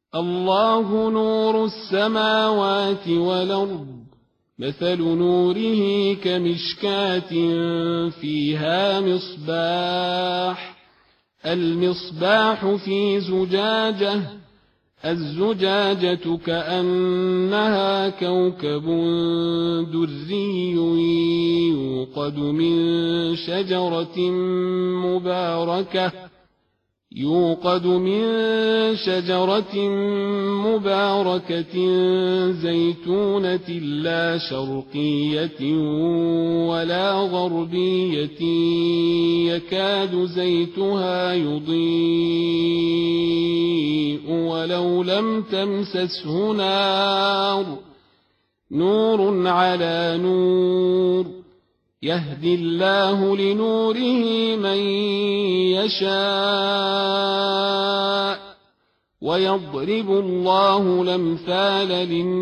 الله نور السماوات والأرض مثل نوره كمشكاة فيها مصباح المصباح في زجاجة الزجاجة كأنها كوكب دري يوقد من شجرة مباركة زيتونة لا شرقية ولا غربية يكاد زيتها يضيء ولو لم تمسسه نور على نور يهدي الله لنوره من يشاء ويضرب الله الأمثال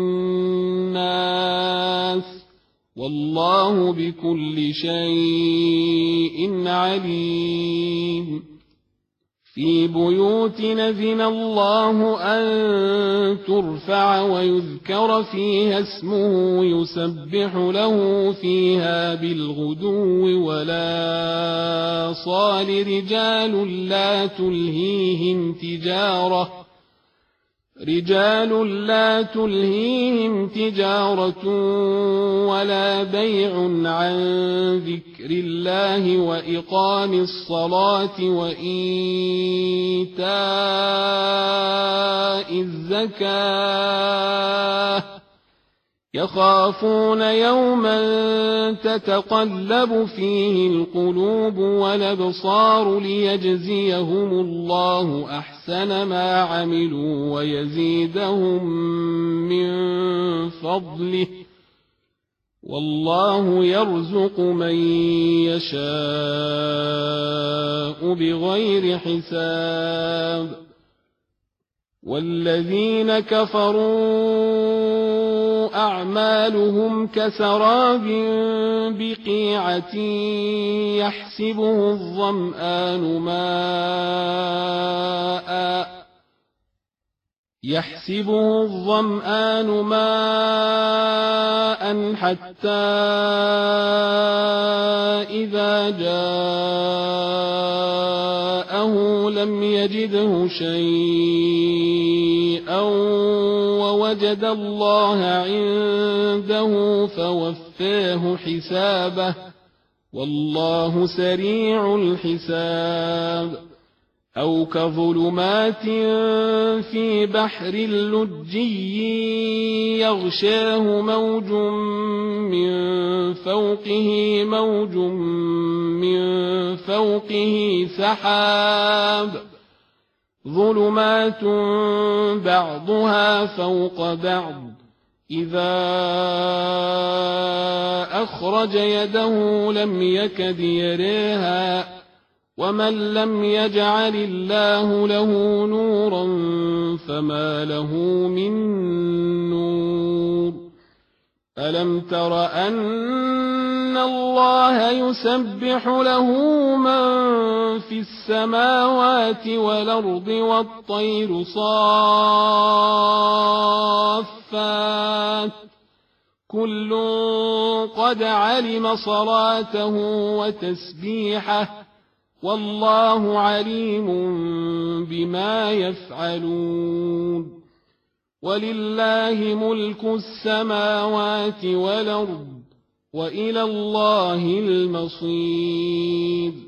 للناس والله بكل شيء عليم في بيوت أذن الله أن ترفع ويذكر فيها اسمه يسبح له فيها بالغدو ولا صال رجال لا تلهيهم تجارة ولا بيع عن ذكر الله وإقام الصلاة وإيتاء الزكاة يخافون يوما تتقلب فيه القلوب والأبصار ليجزيهم الله أحسن ما عملوا ويزيدهم من فضله والله يرزق من يشاء بغير حساب والذين كفروا أعمالهم كسراب بقيعة يحسبه الظمآن ماء حتى إذا جاءه لم يجده شيئا ووجد الله عنده فوفاه حسابه والله سريع الحساب أو كظلمات في بحر لجي يغشاه موج من فوقه سحاب ظلمات بعضها فوق بعض إذا أخرج يده لم يكد يريها ومن لم يجعل الله له نورا فما له من نور ألم تر أن الله يسبح له من في السماوات والأرض والطير صافات كل قد علم صلاته وتسبيحه والله عليم بما يفعلون ولله ملك السماوات والأرض وإلى الله المصير